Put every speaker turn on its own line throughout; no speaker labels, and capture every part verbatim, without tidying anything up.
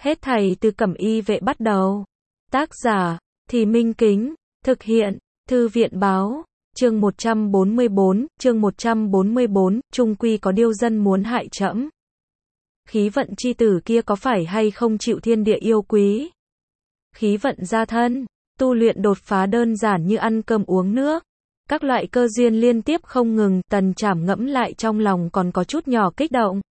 Hết thảy từ Cẩm Y vệ bắt đầu. Tác giả, Thì Minh Kính, thực hiện, Thư viện báo, chương một trăm bốn mươi bốn, chương một trăm bốn mươi bốn, chung quy có điêu dân muốn hại trẫm. Khí vận chi tử kia có phải hay không chịu thiên địa yêu quý? Khí vận gia thân, tu luyện đột phá đơn giản như ăn cơm uống nước. Các loại cơ duyên liên tiếp không ngừng, Tần Trảm ngẫm lại trong lòng còn có chút nhỏ kích động.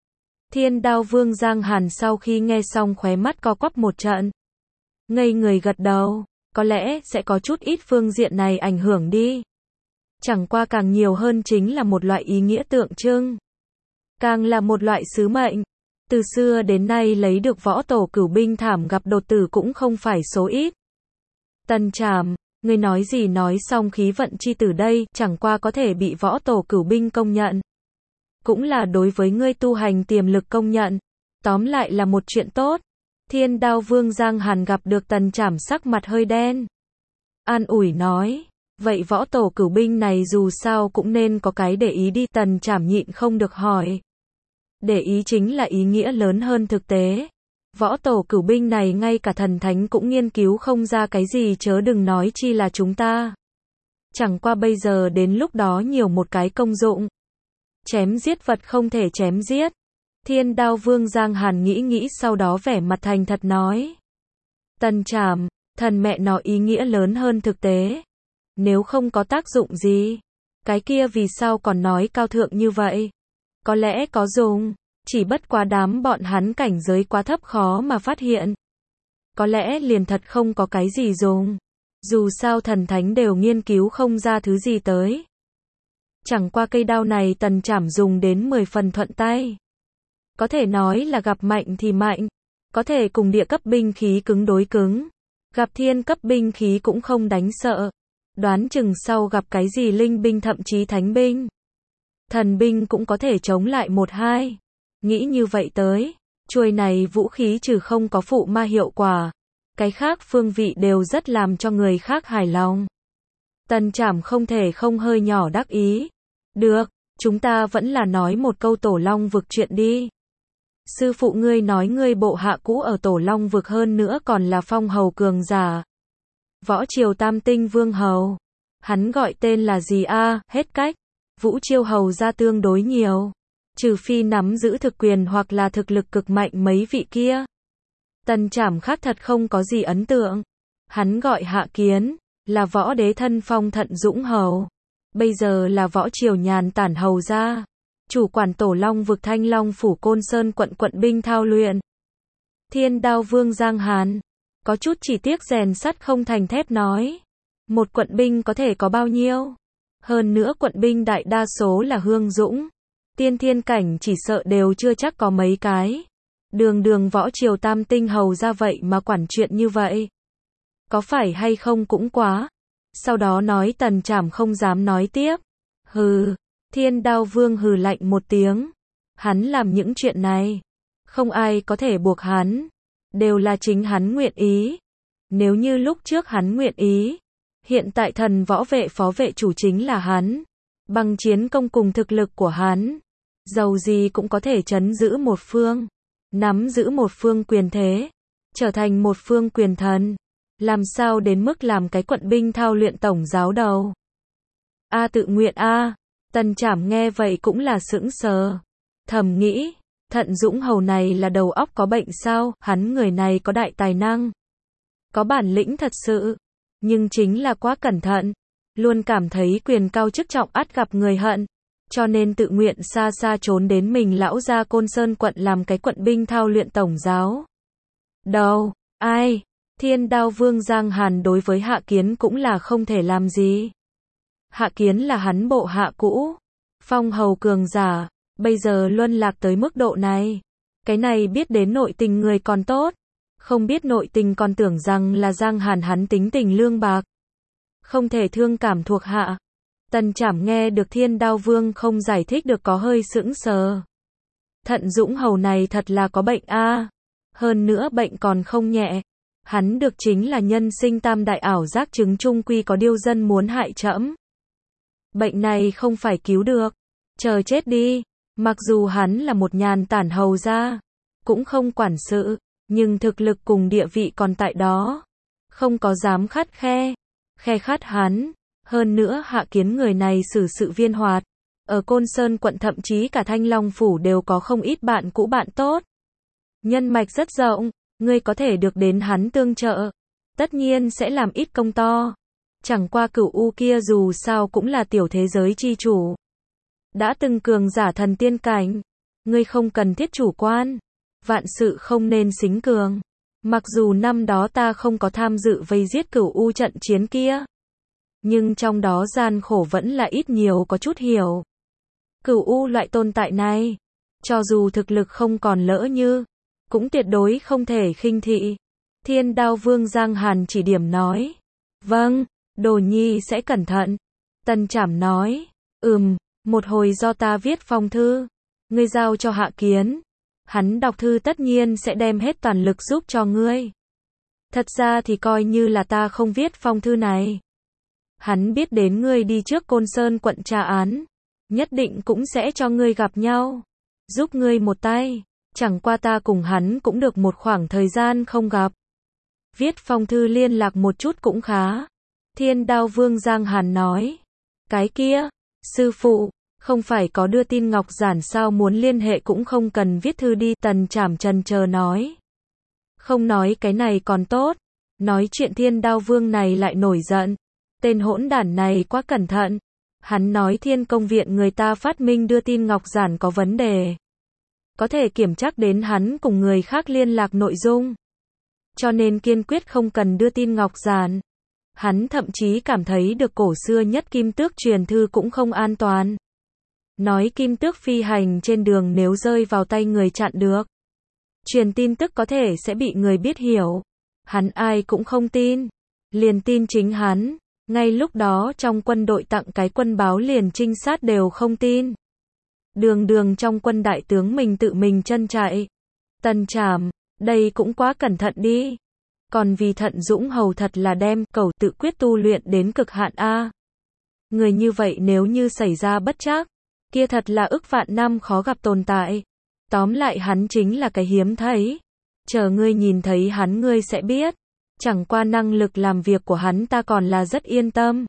Thiên Đao Vương Giang Hàn sau khi nghe xong khóe mắt co quắp một trận. Ngây người gật đầu, có lẽ sẽ có chút ít phương diện này ảnh hưởng đi. Chẳng qua càng nhiều hơn chính là một loại ý nghĩa tượng trưng. Càng là một loại sứ mệnh. Từ xưa đến nay lấy được võ tổ cửu binh thảm gặp đột tử cũng không phải số ít. Tần Trảm, ngươi nói gì nói xong khí vận chi tử đây, chẳng qua có thể bị võ tổ cửu binh công nhận. Cũng là đối với ngươi tu hành tiềm lực công nhận. Tóm lại là một chuyện tốt. Thiên Đao Vương Giang Hàn gặp được Tần Trảm sắc mặt hơi đen. An ủi nói, vậy võ tổ cửu binh này dù sao cũng nên có cái để ý đi. Tần Trảm nhịn không được hỏi. Để ý chính là ý nghĩa lớn hơn thực tế. Võ tổ cửu binh này ngay cả thần thánh cũng nghiên cứu không ra cái gì chớ đừng nói chi là chúng ta. Chẳng qua bây giờ đến lúc đó nhiều một cái công dụng. Chém giết vật không thể chém giết. Thiên Đao Vương Giang Hàn nghĩ nghĩ sau đó vẻ mặt thành thật nói. Tần Trảm, thần mẹ nó ý nghĩa lớn hơn thực tế. Nếu không có tác dụng gì, cái kia vì sao còn nói cao thượng như vậy? Có lẽ có dùng, chỉ bất quá đám bọn hắn cảnh giới quá thấp khó mà phát hiện. Có lẽ liền thật không có cái gì dùng. Dù sao thần thánh đều nghiên cứu không ra thứ gì tới. Chẳng qua cây đao này Tần Trảm dùng đến mười phần thuận tay. Có thể nói là gặp mạnh thì mạnh. Có thể cùng địa cấp binh khí cứng đối cứng. Gặp thiên cấp binh khí cũng không đánh sợ. Đoán chừng sau gặp cái gì linh binh thậm chí thánh binh. Thần binh cũng có thể chống lại một hai. Nghĩ như vậy tới, chuôi này vũ khí trừ không có phụ ma hiệu quả. Cái khác phương vị đều rất làm cho người khác hài lòng. Tần Trảm không thể không hơi nhỏ đắc ý. Được, chúng ta vẫn là nói một câu Tổ Long vực chuyện đi. Sư phụ ngươi nói ngươi bộ hạ cũ ở Tổ Long vực hơn nữa còn là phong hầu cường giả. Võ Triều Tam Tinh Vương Hầu. Hắn gọi tên là gì a? À? Hết cách. Vũ Chiêu Hầu ra tương đối nhiều. Trừ phi nắm giữ thực quyền hoặc là thực lực cực mạnh mấy vị kia. Tần Trảm khác thật không có gì ấn tượng. Hắn gọi Hạ Kiến, là võ đế thân phong Thận Dũng Hầu. Bây giờ là võ triều nhàn tản hầu gia. Chủ quản Tổ Long vực Thanh Long phủ Côn Sơn quận quận binh thao luyện. Thiên Đao Vương Giang Hàn. Có chút chỉ tiếc rèn sắt không thành thép nói. Một quận binh có thể có bao nhiêu? Hơn nữa quận binh đại đa số là hương dũng. Tiên thiên cảnh chỉ sợ đều chưa chắc có mấy cái. Đường đường võ triều tam tinh hầu ra vậy mà quản chuyện như vậy. Có phải hay không cũng quá. Sau đó nói Tần Trảm không dám nói tiếp. Hừ, Thiên Đao Vương hừ lạnh một tiếng. Hắn làm những chuyện này. Không ai có thể buộc hắn. Đều là chính hắn nguyện ý. Nếu như lúc trước hắn nguyện ý. Hiện tại thần võ vệ phó vệ chủ chính là hắn. Bằng chiến công cùng thực lực của hắn. Dầu gì cũng có thể trấn giữ một phương. Nắm giữ một phương quyền thế. Trở thành một phương quyền thần. Làm sao đến mức làm cái quận binh thao luyện tổng giáo đầu. A tự nguyện a. Tần Trảm nghe vậy cũng là sững sờ. Thầm nghĩ. Thận Dũng Hầu này là đầu óc có bệnh sao. Hắn người này có đại tài năng. Có bản lĩnh thật sự. Nhưng chính là quá cẩn thận. Luôn cảm thấy quyền cao chức trọng ắt gặp người hận. Cho nên tự nguyện xa xa trốn đến mình lão gia Côn Sơn quận làm cái quận binh thao luyện tổng giáo. Đâu, ai? Thiên Đao Vương Giang Hàn đối với Hạ Kiến cũng là không thể làm gì. Hạ Kiến là hắn bộ hạ cũ. Phong hầu cường giả. Bây giờ luân lạc tới mức độ này. Cái này biết đến nội tình người còn tốt. Không biết nội tình còn tưởng rằng là Giang Hàn hắn tính tình lương bạc. Không thể thương cảm thuộc hạ. Tần Trảm nghe được Thiên Đao Vương không giải thích được có hơi sững sờ. Thận Dũng Hầu này thật là có bệnh a. Hơn nữa bệnh còn không nhẹ. Hắn được chính là nhân sinh tam đại ảo giác chứng chung quy có điêu dân muốn hại trẫm. Bệnh này không phải cứu được. Chờ chết đi. Mặc dù hắn là một nhàn tản hầu gia. Cũng không quản sự. nhưng thực lực cùng địa vị còn tại đó. Không có dám khắt khe, khe khắt hắn. Hơn nữa Hạ Kiến người này xử sự viên hoạt. Ở Côn Sơn quận thậm chí cả Thanh Long Phủ đều có không ít bạn cũ bạn tốt. Nhân mạch rất rộng, ngươi có thể được đến hắn tương trợ. Tất nhiên sẽ làm ít công to. Chẳng qua Cửu U kia dù sao cũng là tiểu thế giới chi chủ. Đã từng cường giả thần tiên cảnh. Ngươi không cần thiết chủ quan. Vạn sự không nên xính cường. Mặc dù năm đó ta không có tham dự vây giết Cửu U trận chiến kia. Nhưng trong đó gian khổ vẫn là ít nhiều có chút hiểu. Cửu U loại tồn tại này. Cho dù thực lực không còn lỡ như. Cũng tuyệt đối không thể khinh thị. Thiên Đao Vương Giang Hàn chỉ điểm nói. Vâng, Đồ Nhi sẽ cẩn thận. Tần Trảm nói. Ừm, một hồi do ta viết phong thư. Ngươi giao cho Hạ Kiến. Hắn đọc thư tất nhiên sẽ đem hết toàn lực giúp cho ngươi. Thật ra thì coi như là ta không viết phong thư này. Hắn biết đến ngươi đi trước Côn Sơn quận tra án. Nhất định cũng sẽ cho ngươi gặp nhau. Giúp ngươi một tay. Chẳng qua ta cùng hắn cũng được một khoảng thời gian không gặp. Viết phong thư liên lạc một chút cũng khá. Thiên Đao Vương Giang Hàn nói. Cái kia, sư phụ, không phải có đưa tin ngọc giản sao, muốn liên hệ cũng không cần viết thư đi. Tần Trảm trần chờ nói. Không nói cái này còn tốt. Nói chuyện Thiên Đao Vương này lại nổi giận. Tên hỗn đản này quá cẩn thận. Hắn nói Thiên Công Viện người ta phát minh đưa tin ngọc giản có vấn đề. Có thể kiểm trắc đến hắn cùng người khác liên lạc nội dung. Cho nên kiên quyết không cần đưa tin ngọc giản. Hắn thậm chí cảm thấy được cổ xưa nhất Kim Tước truyền thư cũng không an toàn. Nói Kim Tước phi hành trên đường nếu rơi vào tay người chặn được. Truyền tin tức có thể sẽ bị người biết hiểu. Hắn ai cũng không tin. Liền tin chính hắn. Ngay lúc đó trong quân đội tặng cái quân báo liền trinh sát đều không tin. Đường đường trong quân đại tướng mình tự mình chân chạy. Tần Trảm, đây cũng quá cẩn thận đi. Còn vì Thận Dũng Hầu thật là đem cầu tự quyết tu luyện đến cực hạn a. Người như vậy nếu như xảy ra bất trắc, kia thật là ức vạn năm khó gặp tồn tại. Tóm lại hắn chính là cái hiếm thấy. Chờ ngươi nhìn thấy hắn ngươi sẽ biết. Chẳng qua năng lực làm việc của hắn ta còn là rất yên tâm.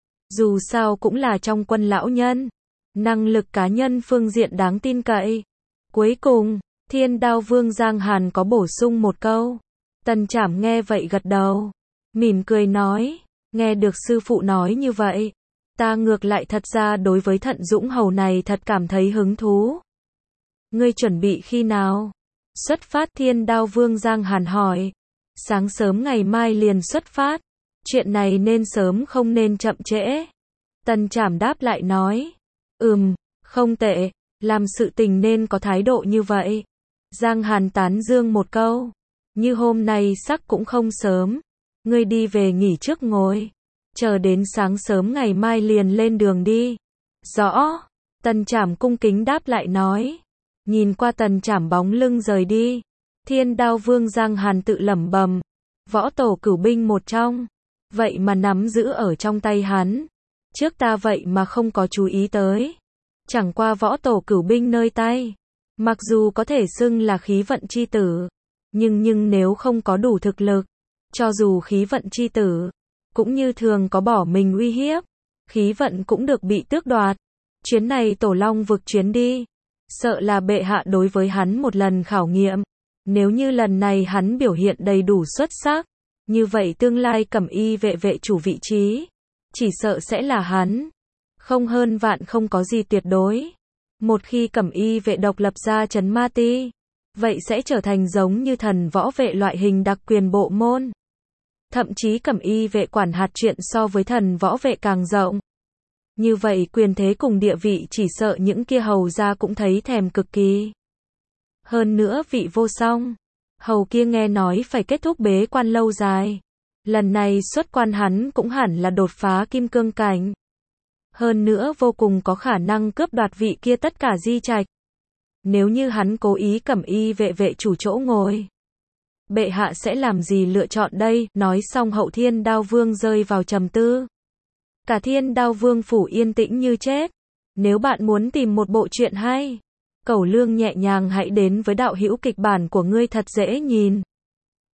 Dù sao cũng là trong quân lão nhân. Năng lực cá nhân phương diện đáng tin cậy. Cuối cùng, Thiên Đao Vương Giang Hàn có bổ sung một câu. Tần Trảm nghe vậy gật đầu. Mỉm cười nói. Nghe được sư phụ nói như vậy. Ta ngược lại thật ra đối với Thận Dũng Hầu này thật cảm thấy hứng thú. Ngươi chuẩn bị khi nào? Xuất phát? Thiên Đao Vương Giang Hàn hỏi. Sáng sớm ngày mai liền xuất phát. Chuyện này nên sớm không nên chậm trễ. Tần Trảm đáp lại nói. Ừm, không tệ. Làm sự tình nên có thái độ như vậy. Giang Hàn tán dương một câu. Như hôm nay sắc cũng không sớm. Ngươi đi về nghỉ trước ngồi. Chờ đến sáng sớm ngày mai liền lên đường đi. Rõ. Tần Trảm cung kính đáp lại nói. Nhìn qua Tần Trảm bóng lưng rời đi. Thiên Đao Vương Giang Hàn tự lẩm bẩm. Võ tổ cửu binh một trong. Vậy mà nắm giữ ở trong tay hắn. Trước ta vậy mà không có chú ý tới. Chẳng qua võ tổ cửu binh nơi tay. Mặc dù có thể xưng là khí vận chi tử. Nhưng nhưng nếu không có đủ thực lực. Cho dù khí vận chi tử. Cũng như thường có bỏ mình uy hiếp. Khí vận cũng được bị tước đoạt. Chuyến này Tổ Long vực chuyến đi. Sợ là bệ hạ đối với hắn một lần khảo nghiệm. Nếu như lần này hắn biểu hiện đầy đủ xuất sắc. Như vậy tương lai Cẩm Y vệ vệ chủ vị trí. Chỉ sợ sẽ là hắn. Không hơn vạn không có gì tuyệt đối. Một khi Cẩm Y vệ độc lập ra trấn Ma Ti. Vậy sẽ trở thành giống như thần võ vệ loại hình đặc quyền bộ môn. Thậm chí Cẩm Y vệ quản hạt chuyện so với thần võ vệ càng rộng. Như vậy quyền thế cùng địa vị chỉ sợ những kia hầu gia cũng thấy thèm cực kỳ. Hơn nữa vị vô song. Hầu kia nghe nói phải kết thúc bế quan lâu dài. Lần này xuất quan hắn cũng hẳn là đột phá kim cương cảnh. Hơn nữa vô cùng có khả năng cướp đoạt vị kia tất cả di trạch. Nếu như hắn cố ý Cẩm Y vệ vệ chủ chỗ ngồi. Bệ hạ sẽ làm gì lựa chọn đây? Nói xong Hậu Thiên Đao Vương rơi vào trầm tư. Cả Thiên Đao Vương phủ yên tĩnh như chết. Nếu bạn muốn tìm một bộ truyện hay, Cẩu Lương nhẹ nhàng hãy đến với đạo hữu kịch bản của ngươi thật dễ nhìn.